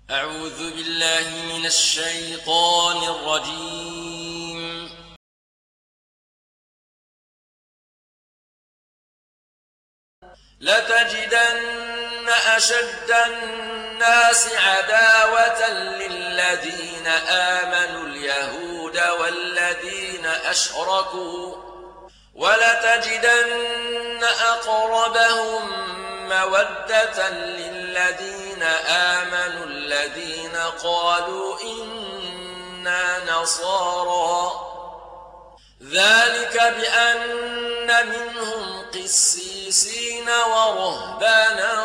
أعوذ بالله من الشيطان الرجيم. لتجدن أشد الناس عداوة للذين آمنوا اليهود والذين أشركوا، ولتجدن أقربهم مودة للذين آمنوا الذين قالوا إنا نصارى، ذلك بأن منهم قسيسين ورهبانا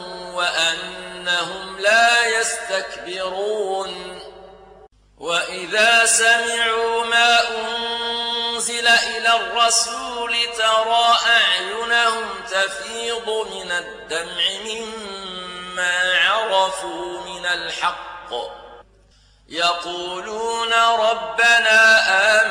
وأنهم لا يستكبرون. وإذا سمعوا ما أنزل إلى الرسول ترى أعينهم تفيض من الدمع مما عرفوا من الحق، يقولون ربنا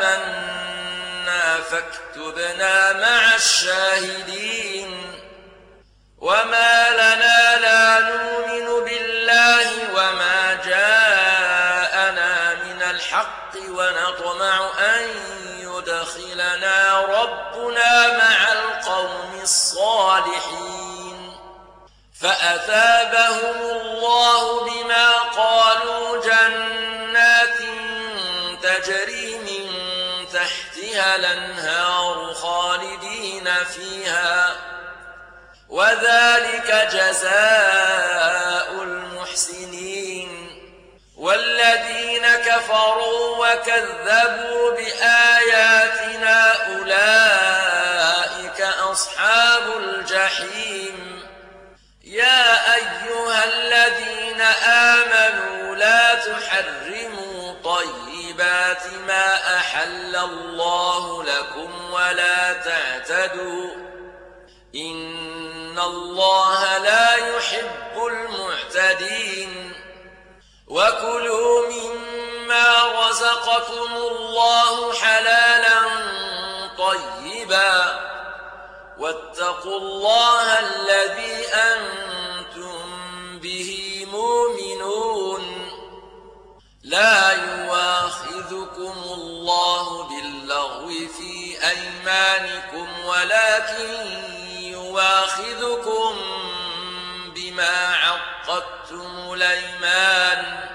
آمنا فاكتبنا مع الشاهدين. وما لنا لا نؤمن بالله وما جاءنا من الحق ونطمع أن يدخلنا ربنا مع القوم الصالحين، فأثابهم الله بما قالوا جنات تجري من تحتها الأنهار خالدين فيها، وذلك جزاء المحسنين. والذين كفروا وكذبوا بآياتنا أولئك أصحاب الجحيم. يا أيها الذين آمنوا لا تحرموا طيبات ما أحل الله لكم ولا تعتدوا، إن الله لا يحب المعتدين. وكلوا مما رزقكم الله حلالا طيبا واتقوا الله الذي أنتم به مؤمنون. لا يؤاخذكم الله باللغو في أيمانكم ولكن يؤاخذكم بما عقدتم الأيمان،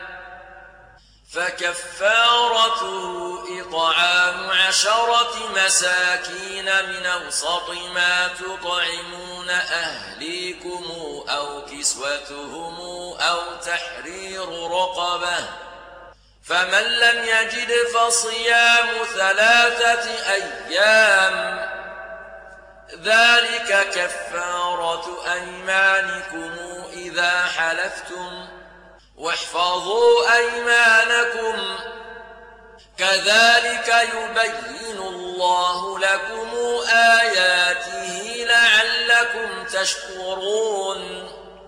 فكفارته إطعام 10 مساكين من أوسط ما تطعمون أهليكم أو كسوتهم أو تحرير رقبة، فمن لم يجد فصيام 3 أيام، ذلك كفارة أيمانكم إذا حلفتم، واحفظوا أيمانكم، كذلك يبين الله لكم آياته لعلكم تشكرون.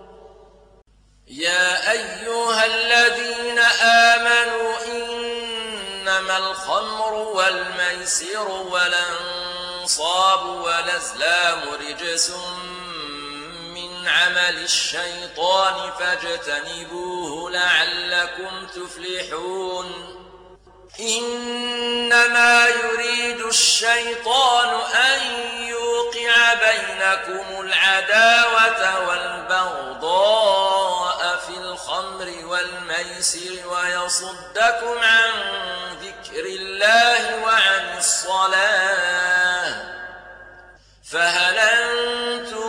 يا أيها الذين آمنوا إنما الخمر والميسر والأنصاب والأزلام رجس من عمل الشيطان فاجتنبوه لعلكم تفلحون. إنما يريد الشيطان أن يوقع بينكم العداوة والبغضاء في الخمر والميسر ويصدكم عن ذكر الله وعن الصلاة، فهل أنتم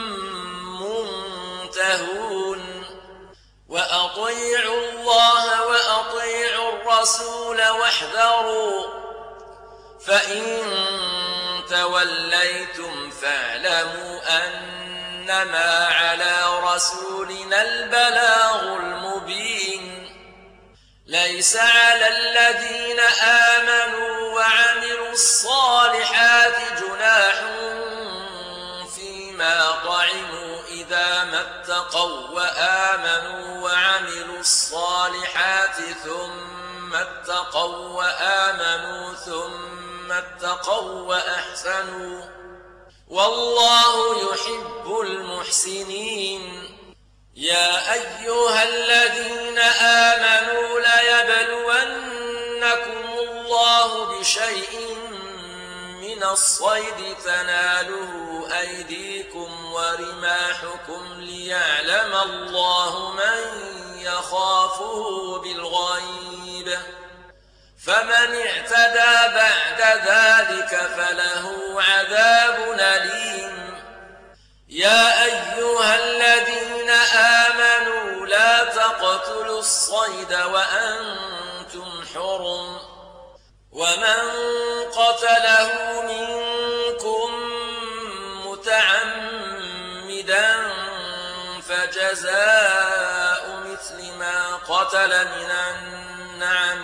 منتهون؟ وأطيعوا الله وأطيعوا الرسول واحذروا، فإن توليتم فاعلموا أنما على رسولنا البلاغ المبين. ليس على الذين آمنوا وعملوا الصالحات جناح فيما طعموا إذا ما اتقوا وآمنوا وعملوا الصالحات ثم اتقوا وآمنوا ثم اتقوا وأحسنوا، والله يحب المحسنين. يا أيها الذين الصيد تناله أيديكم ورماحكم ليعلم الله من يخافه بالغيب فمن اعتدى بعد ذلك فله عذاب أليم. يا أيها الذين آمنوا لا تقتلوا الصيد وأنتم حرم ومن قتله منكم متعمدا فجزاء مثل ما قتل من النعم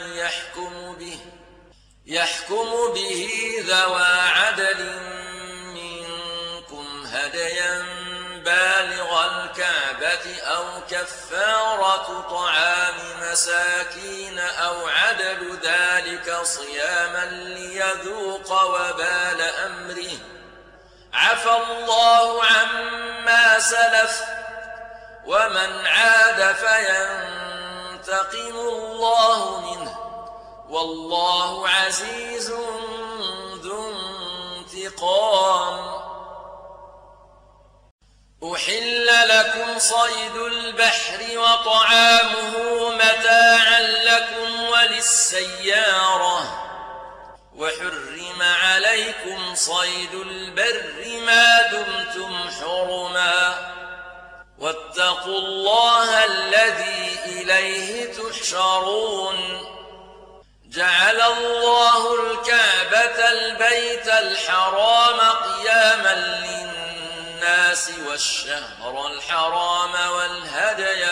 يحكم به ذوى عدل منكم هديا بالغ الكعبة أو كفارة طعام مساكين أو عدل ذلك صياما ليذوق وبال أمره عفى الله عما سلف ومن عاد فينتقم الله منه والله عزيز ذو انتقام. أحل لكم صيد البحر وطعامه متاعا لكم وللسيارة وحرم عليكم صيد البر ما دمتم حرما واتقوا الله الذي إليه تحشرون. جعل الله الكعبة البيت الحرام قياما للناس والشهر الحرام والهدي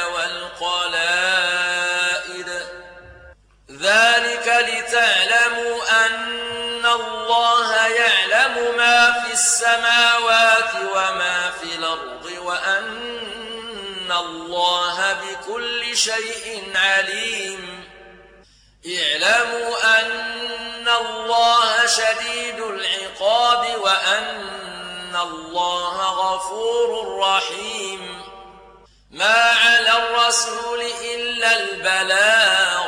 والقلائد ذلك لتعلموا أن الله يعلم ما في السماوات وما في الأرض وأن الله بكل شيء عليم. اعلموا أن الله شديد العقاب وأن الله غفور رحيم. ما على الرسول إلا البلاغ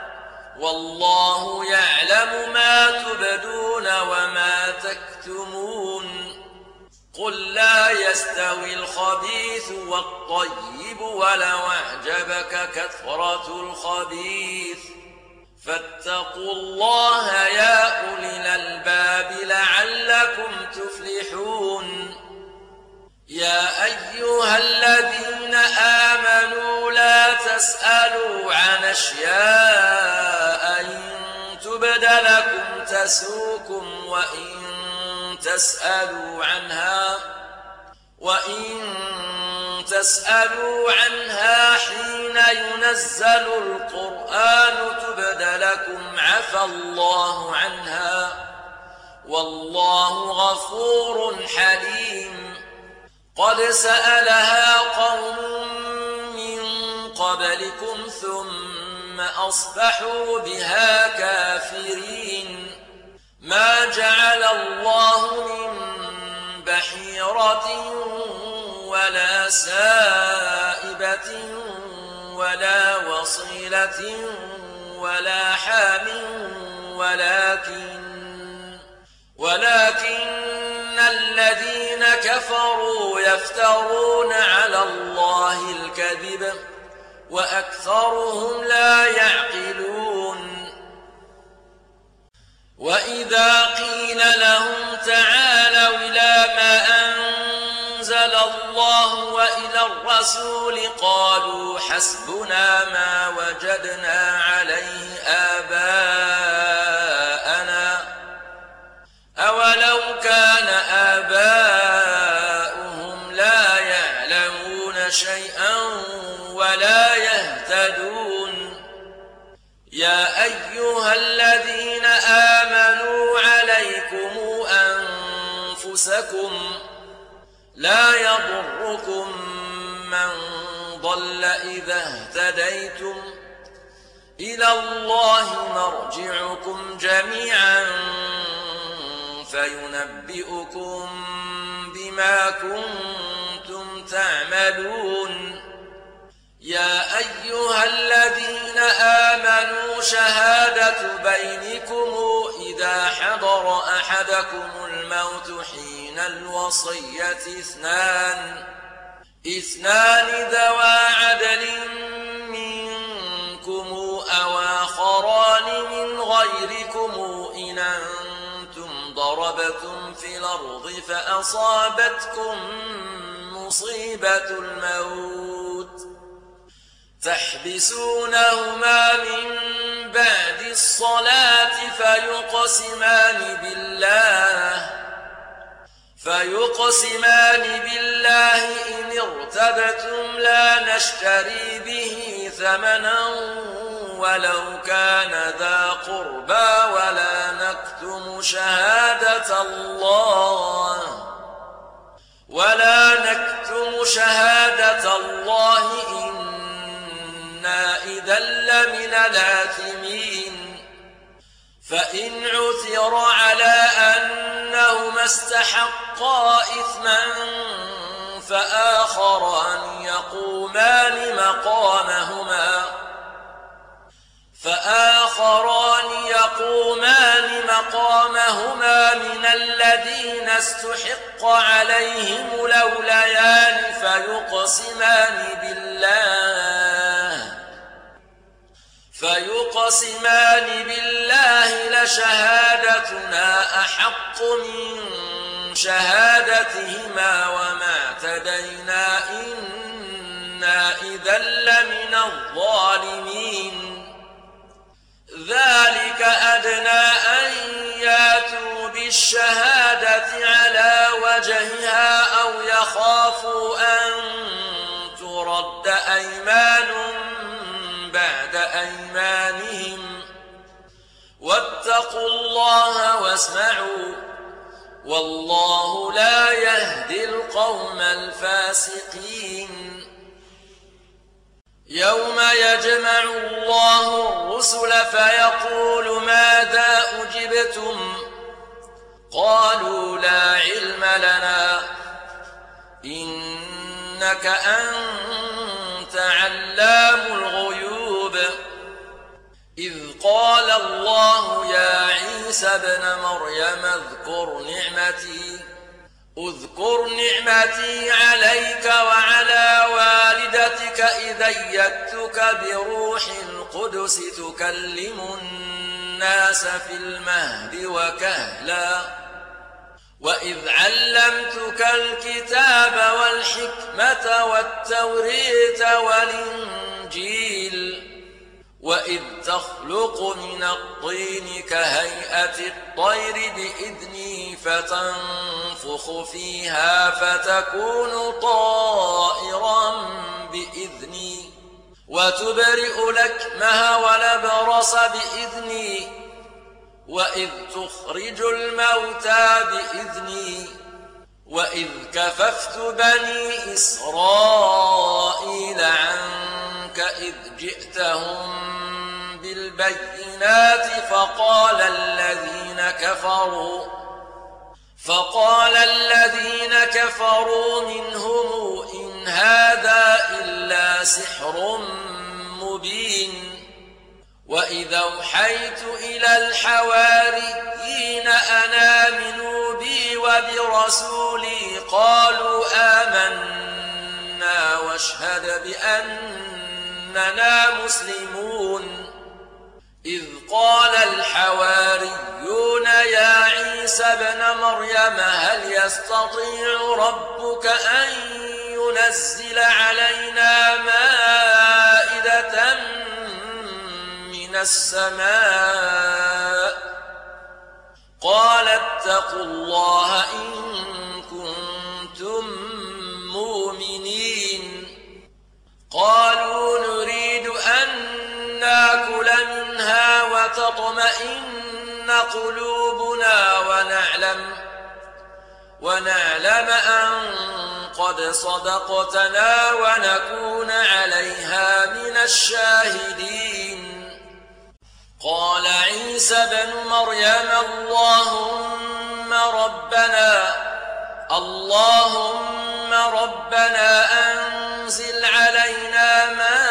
والله يعلم ما تبدون وما تكتمون. قل لا يستوي الخبيث والطيب ولو أعجبك كثرة الخبيث فاتقوا الله يا أولي الألباب لعلكم تفلحون. يا أيها الذين آمنوا لا تسألوا عن أشياء إن تبد لكم تسؤكم وإن تسألوا عنها حين ينزل القرآن تبد لكم عفى الله عنها والله غفور حليم. قد سألها قوم من قبلكم ثم أصبحوا بها كافرين. ما جعل الله من بحيرة ولا سائبة ولا وصيلة ولا حام ولكن الذين كفروا يفترون على الله الكذب وأكثرهم لا يعقلون. وإذا قيل لهم تعالوا إلى ما أنزل الله وإلى الرسول قالوا حسبنا ما وجدنا عليه آباءنا أولو كان آباؤهم لا يعلمون شيئا ولا يهتدون. يا أيها الذين آمنوا عليكم أنفسكم لا يضركم من ضل إذا اهتديتم إلى الله مرجعكم جميعا فينبئكم بما كنتم تعملون. يا أيها الذين آمنوا شهادة بينكم إذا حضر أحدكم الموت حين الوصية اثنان ذوى عدل منكم أو آخران من غيركم إن أنتم ضربتم في الأرض فأصابتكم مصيبة الموت تحبسونهما من بعد الصلاة فيقسمان بالله إن ارتبتم لا نشتري به ثمنا ولو كان ذا قربى ولا نكتم شهادة الله إنا إذا لمن الآثمين فإن عثر على أنهما استحقا إثما فآخران يقومان مقامهما من الذين استحق عليهم الأوليان فيقسمان بالله لشهادتنا أحق من شهادتهما وما اعتدينا إنا إذا لمن الظالمين ذلك أدنى أن ياتوا بالشهادة على وجهها أو يخافوا أن ترد أيمان بعد أيمانهم واتقوا الله واسمعوا والله لا يهدي القوم الفاسقين يوم يجمع الله الرسل فيقول ماذا أجبتم قالوا لا علم لنا إنك أنت علام الغيوب إذ قال الله يا عيسى ابن مريم اذكر نعمتي عليك وعلى والدتك إذ أيدتك بروح القدس تكلم الناس في المهد وكهلا وإذ علمتك الكتاب والحكمة والتورية والإنجيل وإذ تخلق من الطين كهيئة الطير بإذني فتنفخ فيها فتكون طائرا بإذني وتبرئ الأكمه والأبرص بإذني وإذ تخرج الموتى بإذني وإذ كففت بني إسرائيل عنك إذ جئتهم بالبينات فقال الذين كفروا منهم إن هذا إلا سحر مبين وإذا أوحيت إلى الحواريين أن آمنوا بي وبرسولي قالوا آمنا واشهد بأننا مسلمون إذ قال الحواريون يا عيسى ابن مريم هل يستطيع ربك أن ينزل علينا مائدة من السماء قال اتقوا الله إن كنتم مؤمنين قالوا نريد أن نأكل منها وتطمئن قلوبنا ونعلم أن قد صدقتنا ونكون عليها من الشاهدين قال عيسى ابن مريم اللهم ربنا أنزل علينا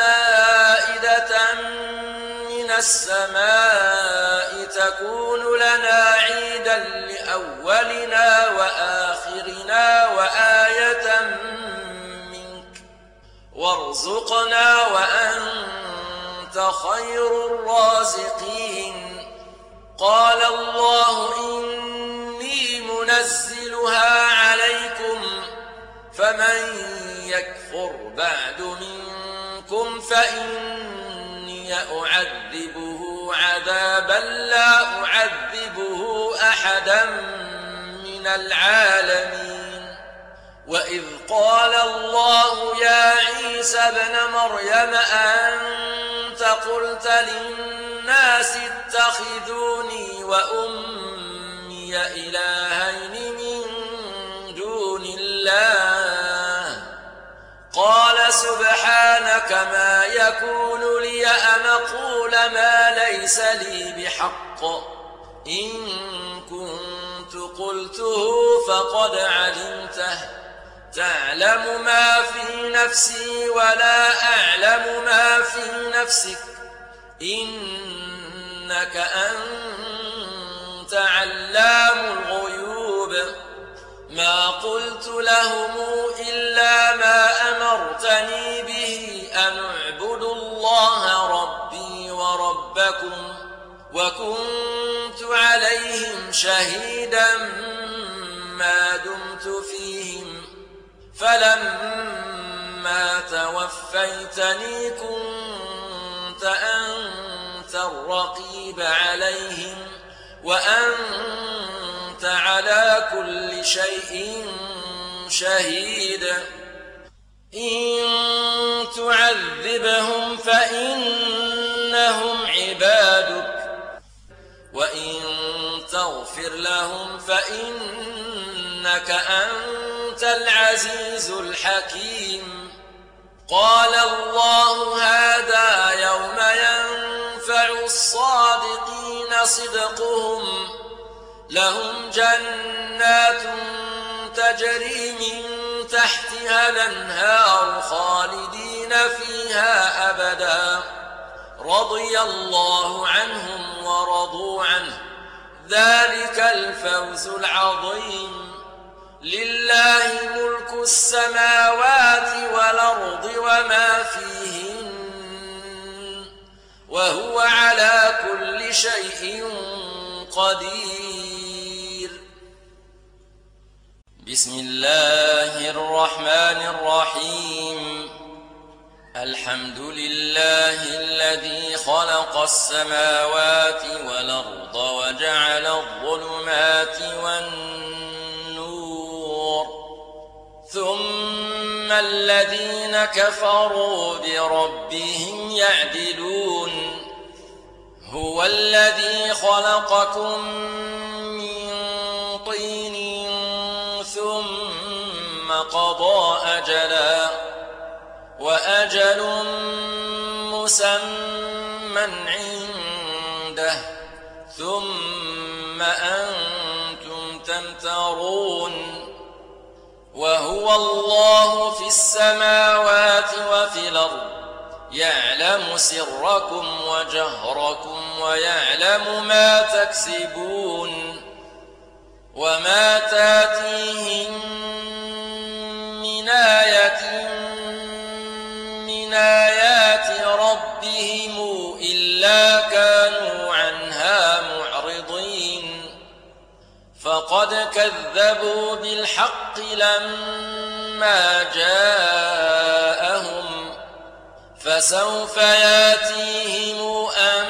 السماء تكون لنا عيدا لأولنا وآخرنا وآية منك وارزقنا وأنت خير الرازقين. قال الله إني منزلها عليكم فمن يكفر بعد منكم فإني أعذبه عذابا لا أعذبه أحدا من العالمين. وإذ قال الله يا عيسى ابن مريم أنت قلت للناس اتخذوني وأمي إلهين من دون الله قال سبحانك ما يكون لي أن أقول ما ليس لي بحق إن كنت قلته فقد علمته تعلم ما في نفسي ولا أعلم ما في نفسك إنك أنت علام الغيوب. ما قلت لهم إلا ما أمرتني به أن اعبدوا الله ربي وربكم وكنت عليهم شهيدا ما دمت فيهم فلما توفيتني كنت أنت الرقيب عليهم وأنت على كل شيء شهيد. إن تعذبهم فإنهم عبادك وإن تغفر لهم فإنك أنت العزيز الحكيم. قال الله هذا يوم ينفع الصادقين صدقهم لهم جنات تجري من تحتها الأنهار خالدين فيها أبدا رضي الله عنهم ورضوا عنه ذلك الفوز العظيم. لله ملك السماوات والأرض وما فيهن وهو على كل شيء قدير. بسم الله الرحمن الرحيم. الحمد لله الذي خلق السماوات والأرض وجعل الظلمات والنور ثم الذين كفروا بربهم يعدلون. هو الذي خلقكم من طين ثم قضى أجلا وأجل مسمى عنده ثم أنتم تمترون. وهو الله في السماوات وفي الأرض يعلم سركم وجهركم ويعلم ما تكسبون. وما تاتيهم من آية من آيات ربهم إلا كانوا عنها معرضين. فقد كذبوا بالحق لما جاءهم فسوف ياتيهم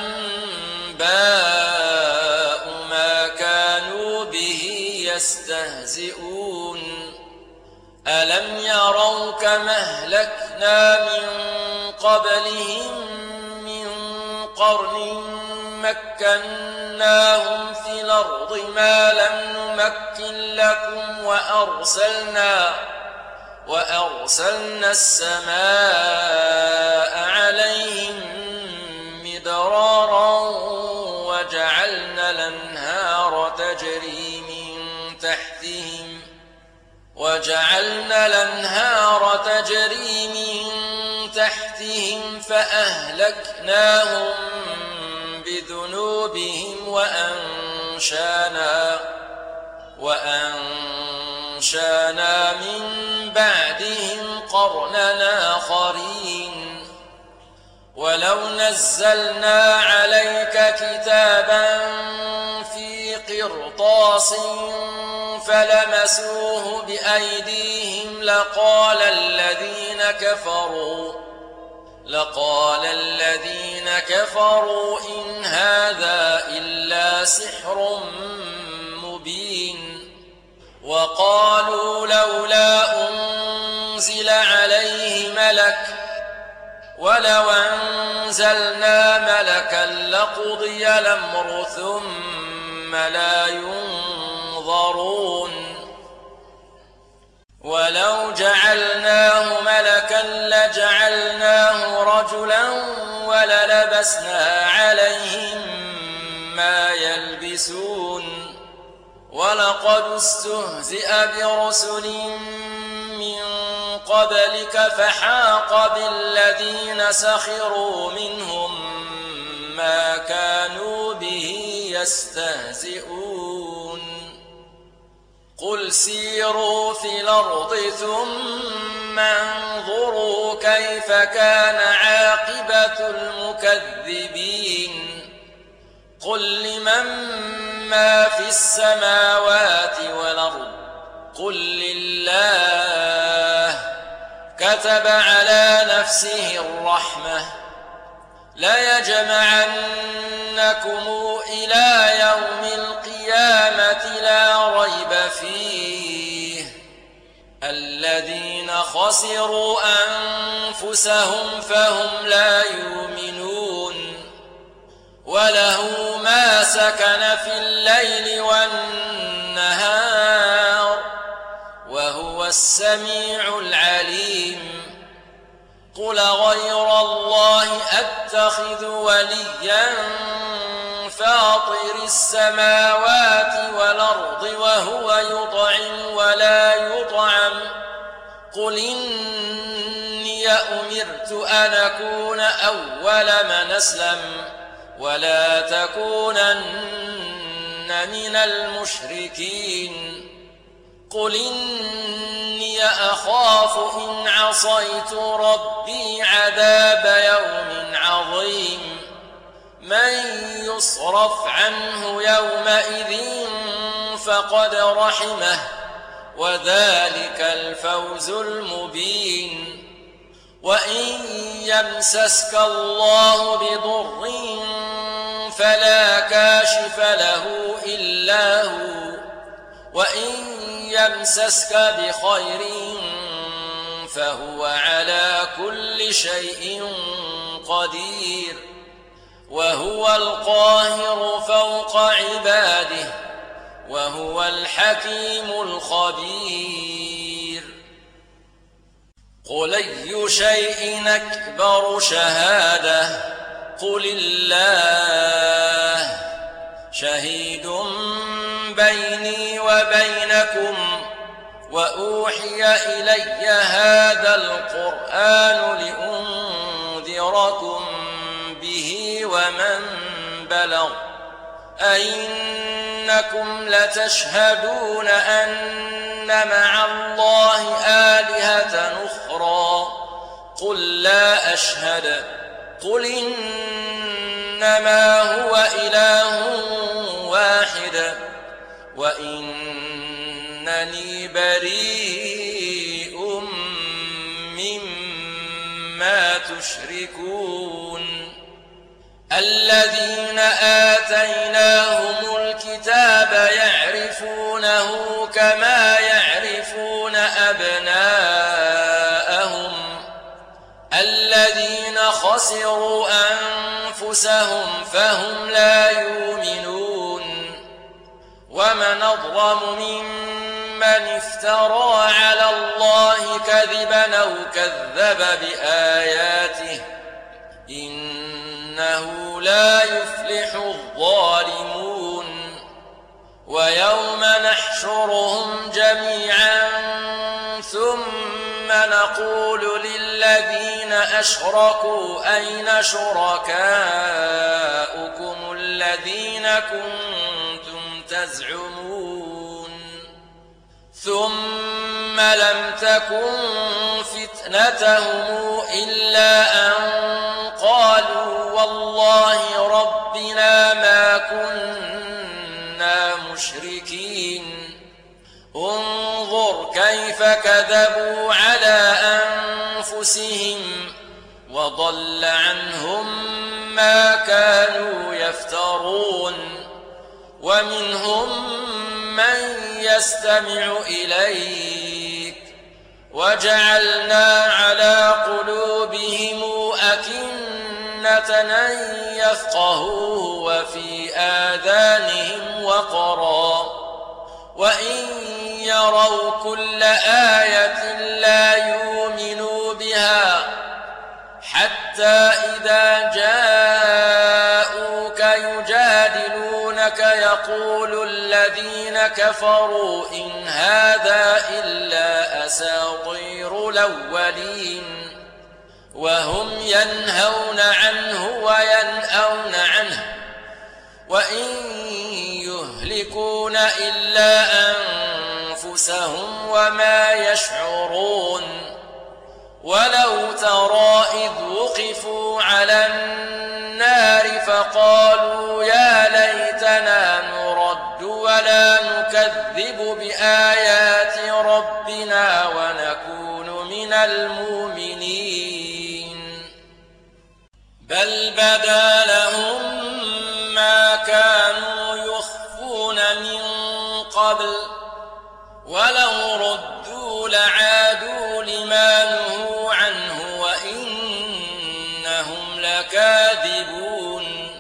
أنباء ما كانوا به يستهزئون. ألم يروا كما أهلكنا من قبلهم من قرن مكناهم في الأرض ما لم نمكن لكم وأرسلنا السماء عليهم مدرارا وجعلنا الأنهار تجري من تحتهم فأهلكناهم بذنوبهم وأنشانا من بعدهم قرنا آخرين ولو نزلنا عليك كتابا في قرطاس فلمسوه بأيديهم لقال الذين كفروا إن هذا إلا سحر مبين وقالوا لولا أنزل عليه ملك ولو أنزلنا ملكا لقضي الأمر ثم لا ينظرون ولو جعلناه ملكا لجعلناه رجلا وللبسنا عليهم ما يلبسون ولقد استهزئ برسل من قبلك فحاق بالذين سخروا منهم ما كانوا به يستهزئون قل سيروا في الأرض ثم انظروا كيف كان عاقبة المكذبين قل لمن ما في السماوات والأرض قل لله كتب على نفسه الرحمة ليجمعنكم إلى يوم القيامة لا ريب فيه الذين خسروا أنفسهم فهم لا يؤمنون وله ما سكن في الليل والنهار وهو السميع العليم قل غير الله أتخذ وليا فاطر السماوات والأرض وهو يطعم ولا يطعم قل إني أمرت أن أكون أول من أسلم ولا تكونن من المشركين قل إني أخاف إن عصيت ربي عذاب يوم عظيم من يصرف عنه يومئذ فقد رحمه وذلك الفوز المبين وإن يمسسك الله بضر فلا كاشف له إلا هو وإن يمسسك بخير فهو على كل شيء قدير وهو القاهر فوق عباده وهو الحكيم الخبير قل أي شيء أكبر شهادة قل الله شهيد بيني وبينكم وأوحي إلي هذا القرآن لأنذركم به ومن بلغ أئنكم لتشهدون أن مع الله آلهة أخرى قل لا أشهد قل إنما هو إله واحد وإنني بريء مما تشركون الذين آتيناهم الكتاب يعرفونه كما يعرفون أبناءهم الذين خسروا أنفسهم فهم لا يؤمنون ومن أظلم ممن افترى على الله كذبا أو كذب بآياته إنه لا يفلح الظالمون ويوم نحشرهم جميعا ثم نقول للذين أشركوا أين شركاؤكم الذين كنتم تزعمون ثم لم تكن فتنتهم إلا أن قالوا والله ربنا ما كنا مشركين انظر كيف كذبوا على أنفسهم وضل عنهم ما كانوا يفترون ومنهم من يستمع إليك وجعلنا على قلوبهم أكنة أن يفقهوه وفي آذانهم وقرا وإن يروا كل آية لا يؤمنوا بها حتى إذا جاءوك يجادلونك يقول الذين كفروا إن هذا إلا أساطير الأولين وهم ينهون عنه وينأون عنه وإن يهلكون إلا أنفسهم وما يشعرون ولو ترى إذ وقفوا على النار فقالوا يا ليتنا نرد ولا نكذب بآيات ربنا ونكون من المؤمنين بل بدا لهم ما كانوا يخفون من قبل ولو ردوا لعادوا لما نهوا عنه وإنهم لكاذبون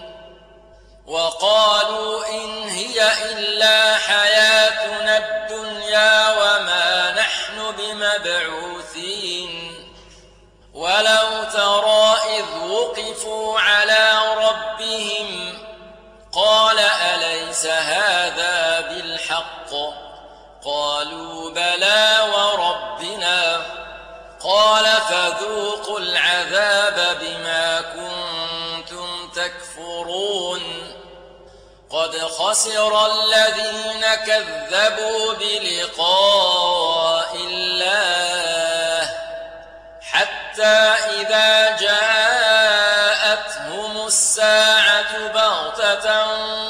وقالوا إن هي إلا حياتنا الدنيا وما نحن بمبعوثين ولو ترى إذ وقفوا على ربهم قال أليس هذا بالحق قالوا بلى وربنا قال فذوقوا العذاب بما كنتم تكفرون قد خسر الذين كذبوا بلقاء الله حتى إذا جاءتهم الساعة بغتة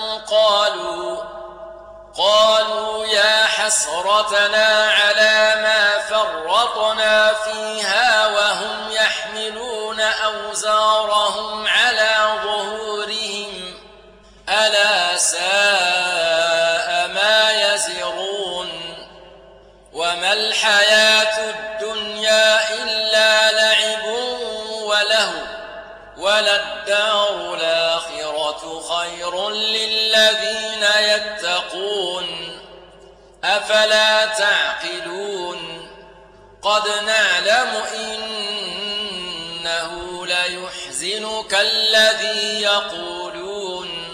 قالوا يا حسرتنا على ما فرطنا فيها وهم يحملون أوزارهم على ظهورهم ألا ساء ما يزرون وما الحياة الدنيا إلا لعب ولهو وللدار الآخرة خير للذين يتقون أفلا تعقلون قد نعلم إنه ليحزنك الذي يقولون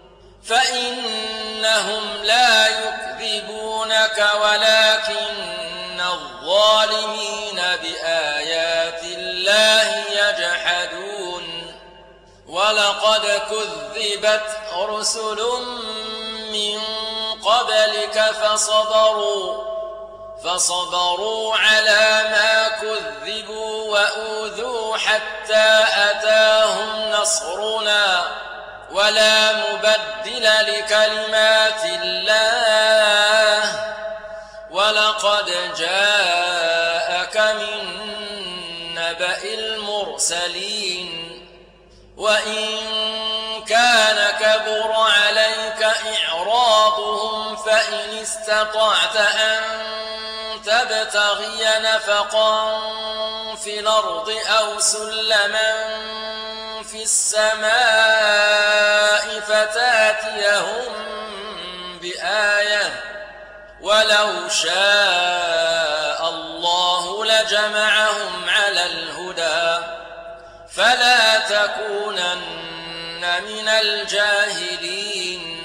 فإنهم لا يكذبونك ولكن الظالمين بآيات الله يجحدون ولقد كذبت رسل من قبلك فصبروا على ما كذبوا وأوذوا حتى أتاهم نصرنا ولا مبدل لكلمات الله ولقد جاءك من نبأ المرسلين وإن كان كبر عليك إعراضهم فإن استطعت أن تبتغي نفقا في الأرض أو سلما في السماء فتاتيهم بآية ولو شاء الله لجمعهم على الهدى فلا تكونن من الجاهلين